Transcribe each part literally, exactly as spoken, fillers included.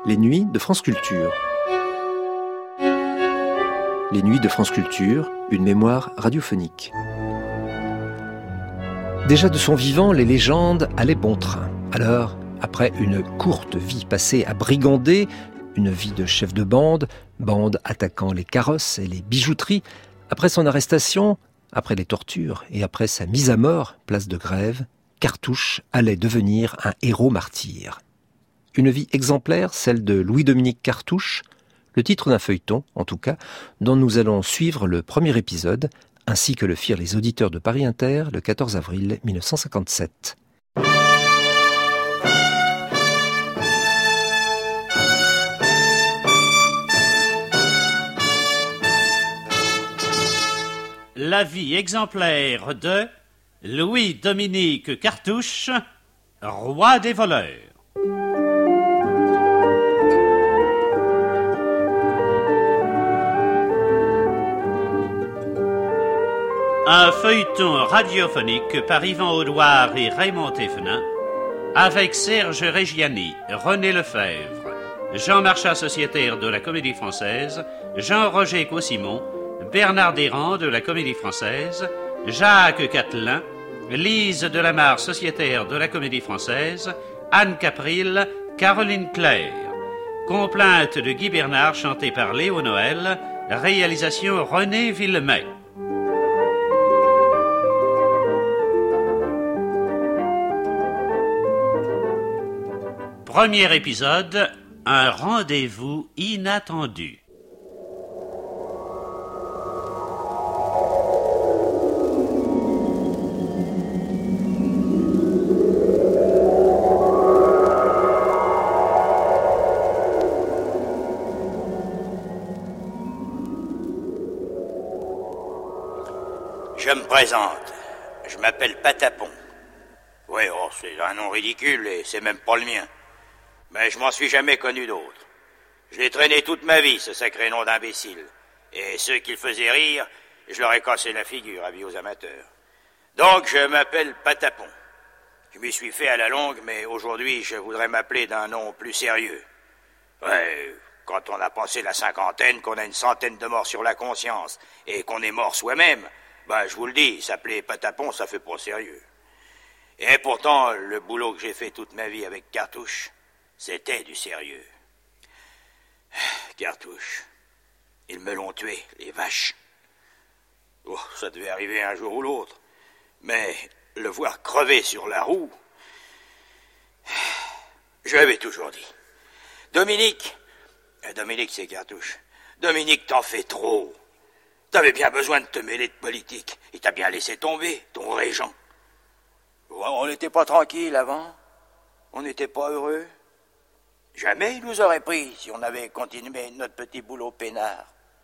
Les Nuits de France Culture. Les Nuits de France Culture, une mémoire radiophonique. Déjà de son vivant, les légendes allaient bon train. Alors, après une courte vie passée à brigander, une vie de chef de bande, bande attaquant les carrosses et les bijouteries, après son arrestation, après les tortures et après sa mise à mort, place de Grève, Cartouche allait devenir un héros martyr. Une vie exemplaire, celle de Louis-Dominique Cartouche, le titre d'un feuilleton, en tout cas, dont nous allons suivre le premier épisode, ainsi que le firent les auditeurs de Paris Inter le quatorze avril mille neuf cent cinquante-sept. La vie exemplaire de Louis-Dominique Cartouche, roi des voleurs. Un feuilleton radiophonique par Yvan Audouard et Raymond Thévenin, avec Serge Reggiani, René Lefebvre, Jean Marchas, sociétaire de la Comédie Française, Jean-Roger Cossimon, Bernard Desrands de la Comédie Française, Jacques Catelin, Lise Delamarre, sociétaire de la Comédie Française, Anne Capril, Caroline Claire. Complainte de Guy Bernard chantée par Léo Noël, réalisation René Villemay. Premier épisode, un rendez-vous inattendu. Je me présente. Je m'appelle Patapon. Oui, oh, c'est un nom ridicule et c'est même pas le mien. Mais je m'en suis jamais connu d'autre. Je l'ai traîné toute ma vie, ce sacré nom d'imbécile. Et ceux qui le faisaient rire, je leur ai cassé la figure, avis aux amateurs. Donc, je m'appelle Patapon. Je m'y suis fait à la longue, mais aujourd'hui, je voudrais m'appeler d'un nom plus sérieux. Ouais, quand on a passé la cinquantaine, qu'on a une centaine de morts sur la conscience, et qu'on est mort soi-même, ben, je vous le dis, s'appeler Patapon, ça fait pas sérieux. Et pourtant, le boulot que j'ai fait toute ma vie avec Cartouche, c'était du sérieux. Cartouche, ils me l'ont tué, les vaches. Oh, ça devait arriver un jour ou l'autre. Mais le voir crever sur la roue, je l'avais toujours dit. Dominique, Dominique c'est Cartouche, Dominique t'en fais trop. T'avais bien besoin de te mêler de politique, et t'as bien laissé tomber, ton régent. On n'était pas tranquille avant, on n'était pas heureux. Jamais il nous aurait pris si on avait continué notre petit boulot peinard.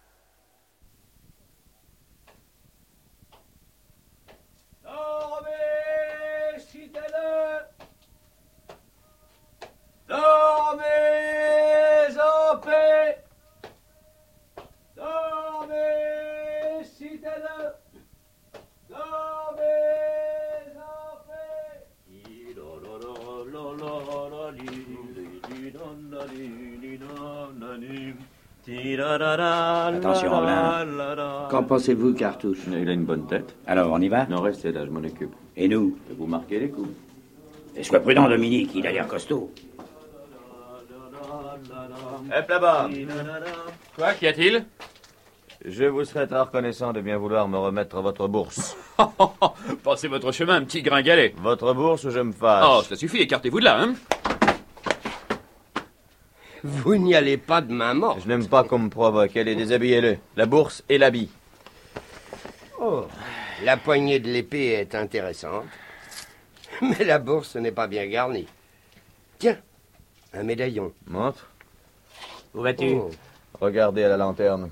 Dormez, citez-le. Dormez en paix. Dormez, citez-le. Dormez en paix. Attention, Roblin. Qu'en pensez-vous, Cartouche? Il a une bonne tête. Alors, on y va? Non, restez là, je m'en occupe. Et nous? Vous marquez les coups. Et sois prudent, Dominique, il a l'air costaud. Hop là-bas. Quoi, qu'y a-t-il? Je vous serais très reconnaissant de bien vouloir me remettre votre bourse. Passez votre chemin, petit gringalet. Votre bourse ou je me fâche. Oh, ça suffit, écartez-vous de là, hein. Vous n'y allez pas de main morte. Je n'aime pas qu'on me provoque. Allez, déshabillez-le. La bourse et l'habit. Oh, la poignée de l'épée est intéressante. Mais la bourse n'est pas bien garnie. Tiens, un médaillon. Montre. Où vas-tu? Oh. Regardez à la lanterne.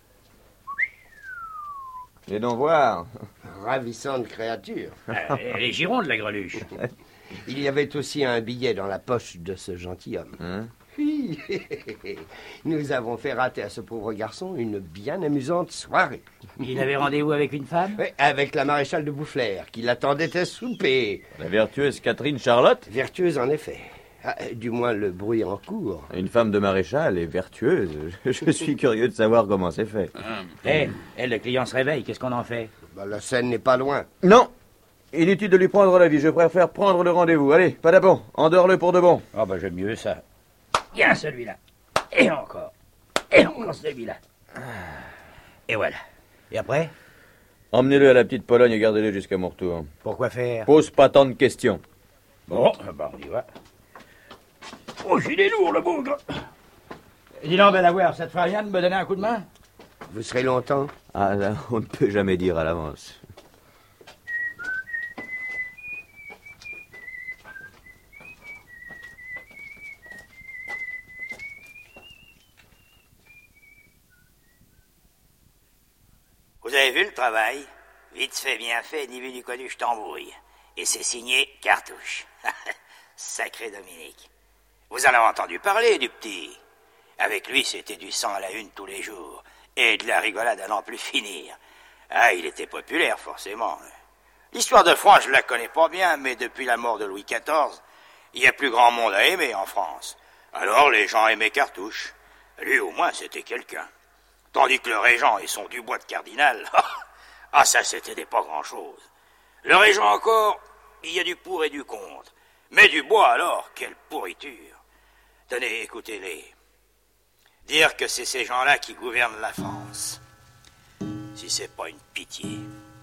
Et donc voir. Ravissante créature. Elle est gironde, la greluche. Il y avait aussi un billet dans la poche de ce gentilhomme. Hein? Oui. Nous avons fait rater à ce pauvre garçon une bien amusante soirée. Il avait rendez-vous avec une femme? Oui, avec la maréchale de Boufflers, qui l'attendait à souper. La vertueuse Catherine Charlotte? Vertueuse, en effet. Ah, du moins le bruit en cours. Une femme de maréchal est vertueuse. Je suis curieux de savoir comment c'est fait. Hé, hey, le client se réveille, qu'est-ce qu'on en fait? Bah, la scène n'est pas loin. Non, inutile de lui prendre la vie, je préfère faire le rendez-vous. Allez, Patapon, endors-le pour de bon. Ah oh, bah j'aime mieux ça. Tiens, celui-là. Et encore. Et encore celui-là. Et voilà. Et après? Emmenez-le à la petite Pologne et gardez-le jusqu'à mon retour. Pourquoi faire? Pose pas tant de questions. Bon, bah on y va. Oh, il est lourd, le bougre. Dis donc, Delaware, ça te fait rien de me donner un coup de main? Vous serez longtemps? Ah là, on ne peut jamais dire à l'avance. Vous avez vu le travail? Vite fait, bien fait, ni vu ni connu, je t'embrouille. Et c'est signé Cartouche. Sacré Dominique. Vous en avez entendu parler, du petit. Avec lui, c'était du sang à la une tous les jours. Et de la rigolade à n'en plus finir. Ah, il était populaire, forcément. L'histoire de France, je la connais pas bien, mais depuis la mort de Louis quatorze, il y a plus grand monde à aimer en France. Alors, les gens aimaient Cartouche. Lui, au moins, c'était quelqu'un. Tandis que le régent et son Dubois de cardinal, ah, ça, c'était des pas grand-chose. Le régent encore, il y a du pour et du contre. Mais Dubois, alors, quelle pourriture. Tenez, écoutez-les. Dire que c'est ces gens-là qui gouvernent la France. Si c'est pas une pitié.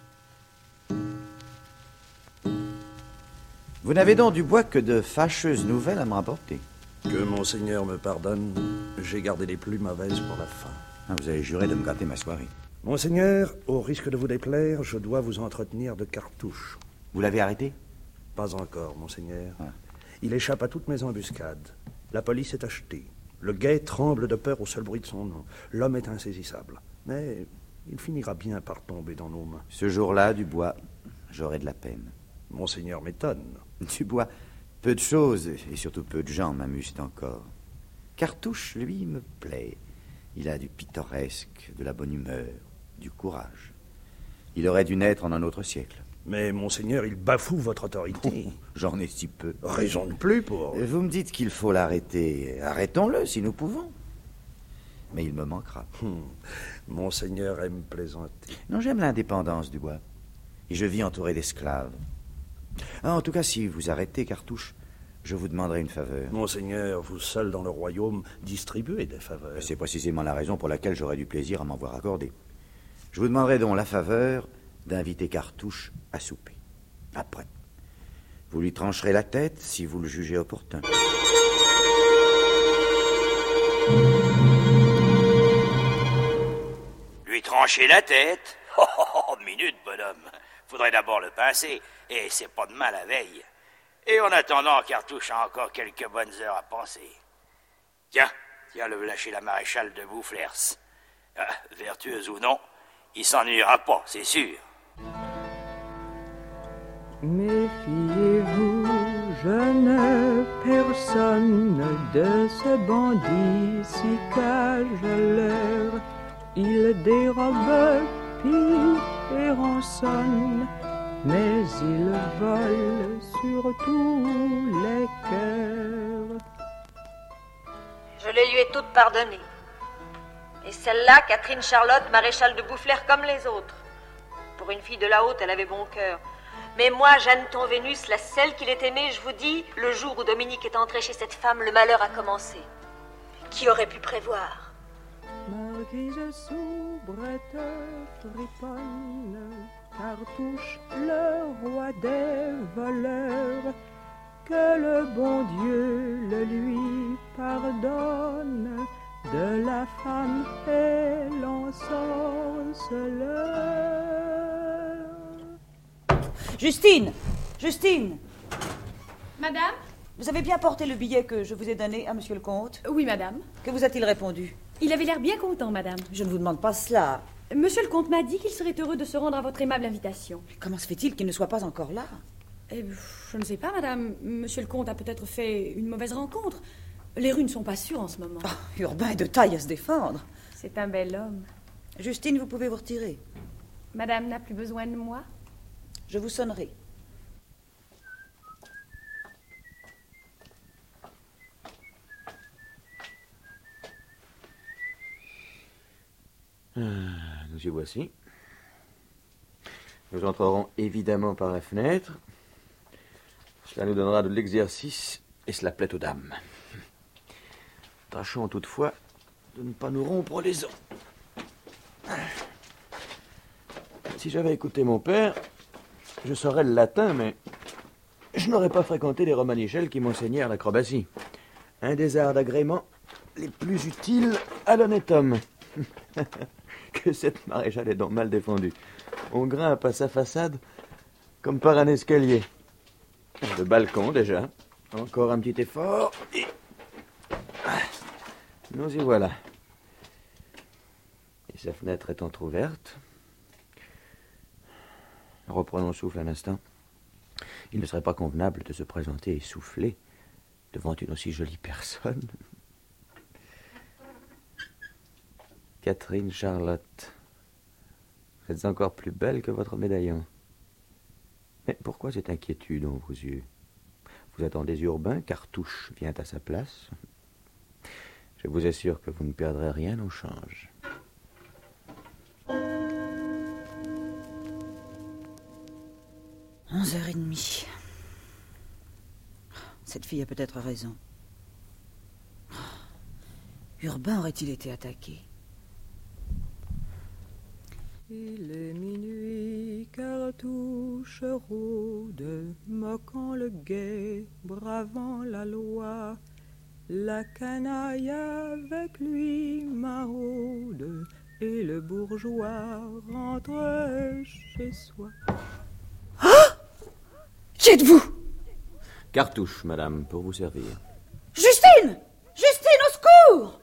Vous n'avez donc, Dubois, que de fâcheuses nouvelles à me rapporter. Que monseigneur me pardonne, j'ai gardé les plus mauvaises pour la fin. Ah, vous avez juré de me gâter ma soirée. Monseigneur, au risque de vous déplaire, je dois vous entretenir de Cartouche. Vous l'avez arrêté? Pas encore, monseigneur. Ah. Il échappe à toutes mes embuscades. La police est achetée. Le guet tremble de peur au seul bruit de son nom. L'homme est insaisissable. Mais il finira bien par tomber dans nos mains. Ce jour-là, Dubois, j'aurai de la peine. Monseigneur m'étonne. Dubois, peu de choses, et surtout peu de gens m'amusent encore. Cartouche, lui, me plaît. Il a du pittoresque, de la bonne humeur, du courage. Il aurait dû naître en un autre siècle. Mais, monseigneur, il bafoue votre autorité. Oh, j'en ai si peu. Raison de plus pour... Vous me dites qu'il faut l'arrêter. Arrêtons-le, si nous pouvons. Mais il me manquera. Hum. Monseigneur aime plaisanter. Non, j'aime l'indépendance, Dubois. Et je vis entouré d'esclaves. Ah, en tout cas, si vous arrêtez, Cartouche, je vous demanderai une faveur. Monseigneur, vous seul dans le royaume distribuez des faveurs. C'est précisément la raison pour laquelle j'aurais du plaisir à m'en voir accorder. Je vous demanderai donc la faveur d'inviter Cartouche à souper. Après, vous lui trancherez la tête si vous le jugez opportun. Lui trancher la tête? Oh, oh, oh, minute, bonhomme. Faudrait d'abord le pincer, et c'est pas demain la veille. Et en attendant, Cartouche a encore quelques bonnes heures à penser. Tiens, tiens, le voilà chez la maréchale de Boufflers. Ah, vertueuse ou non, il s'ennuiera pas, c'est sûr. Méfiez-vous, jeune personne, de ce bandit si cagelaire. Il dérobe, pille et rançonne, mais il vole sur tous les cœurs. Je les lui ai toutes pardonnées. Et celle-là, Catherine Charlotte, maréchale de Boufflers comme les autres. Pour une fille de la haute, elle avait bon cœur. Mais moi, Jeanne ton Vénus, la seule qu'il ait aimée, je vous dis, le jour où Dominique est entré chez cette femme, le malheur a commencé. Qui aurait pu prévoir? Marquise soubrette friponne, Cartouche, le roi des voleurs, que le bon Dieu le lui pardonne, de la femme et l'ensorceleur. Justine! Justine! Madame? Vous avez bien porté le billet que je vous ai donné à monsieur le comte? Oui, madame. Que vous a-t-il répondu? Il avait l'air bien content, madame. Je ne vous demande pas cela. Monsieur le comte m'a dit qu'il serait heureux de se rendre à votre aimable invitation. Comment se fait-il qu'il ne soit pas encore là? Eh, je ne sais pas, madame. Monsieur le comte a peut-être fait une mauvaise rencontre. Les rues ne sont pas sûres en ce moment. Oh, Urbain est de taille à se défendre. C'est un bel homme. Justine, vous pouvez vous retirer. Madame n'a plus besoin de moi? Je vous sonnerai. Nous y voici. Nous entrerons évidemment par la fenêtre. Cela nous donnera de l'exercice et cela plaît aux dames. Tâchons toutefois de ne pas nous rompre les os. Si j'avais écouté mon père, je saurais le latin, mais je n'aurais pas fréquenté les romanichels qui m'enseignèrent l'acrobatie. Un des arts d'agrément les plus utiles à l'honnête homme. Que cette maréchale est donc mal défendue. On grimpe à sa façade comme par un escalier. Le balcon, déjà. Encore un petit effort. Et... nous y voilà. Et sa fenêtre est entr'ouverte. Reprenons souffle un instant. Il ne serait pas convenable de se présenter essoufflé devant une aussi jolie personne. Catherine Charlotte, vous êtes encore plus belle que votre médaillon. Mais pourquoi cette inquiétude dans vos yeux? Vous attendez Urbain, Cartouche vient à sa place. Je vous assure que vous ne perdrez rien au change. Onze heures et demie. Cette fille a peut-être raison. Urbain aurait-il été attaqué? Il est minuit, Cartouche rôde, moquant le guet, bravant la loi. La canaille avec lui maraude, et le bourgeois rentre chez soi. Ah! Qui êtes-vous? Cartouche, madame, pour vous servir. Justine! Justine, au secours!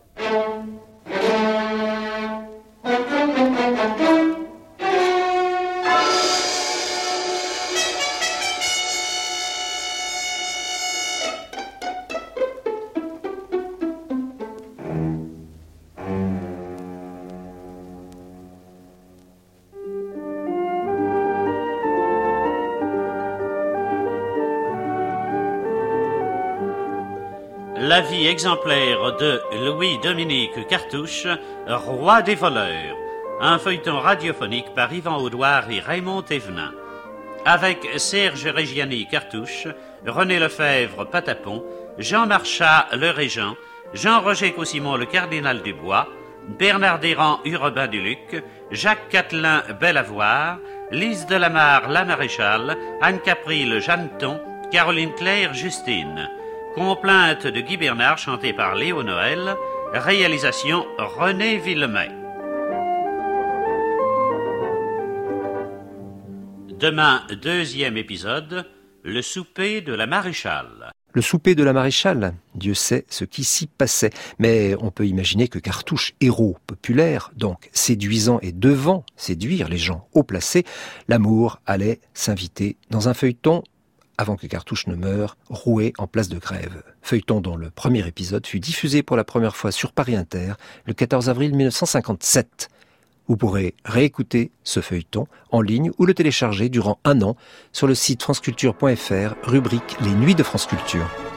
La vie exemplaire de Louis-Dominique Cartouche, roi des voleurs. Un feuilleton radiophonique par Yvan Audouard et Raymond Thévenin. Avec Serge Reggiani Cartouche, René Lefebvre Patapon, Jean Marchas le Régent, Jean-Roger Cossimon le Cardinal du Bois, Bernard Desrands Urbain du Luc, Jacques Catelin Belle-Avoir, Lise Delamarre la Maréchale, Anne Capril Jeanneton, Caroline Claire Justine. Complainte de Guy Bernard chantée par Léo Noël. Réalisation René Villemin. Demain, deuxième épisode, le souper de la maréchale. Le souper de la maréchale, Dieu sait ce qui s'y passait. Mais on peut imaginer que Cartouche, héros populaire, donc séduisant et devant séduire les gens haut placés, l'amour allait s'inviter dans un feuilleton avant que Cartouche ne meure, roué en place de grève. Feuilleton dont le premier épisode fut diffusé pour la première fois sur Paris Inter le quatorze avril mille neuf cent cinquante-sept. Vous pourrez réécouter ce feuilleton en ligne ou le télécharger durant un an sur le site franceculture point f r, rubrique Les Nuits de France Culture.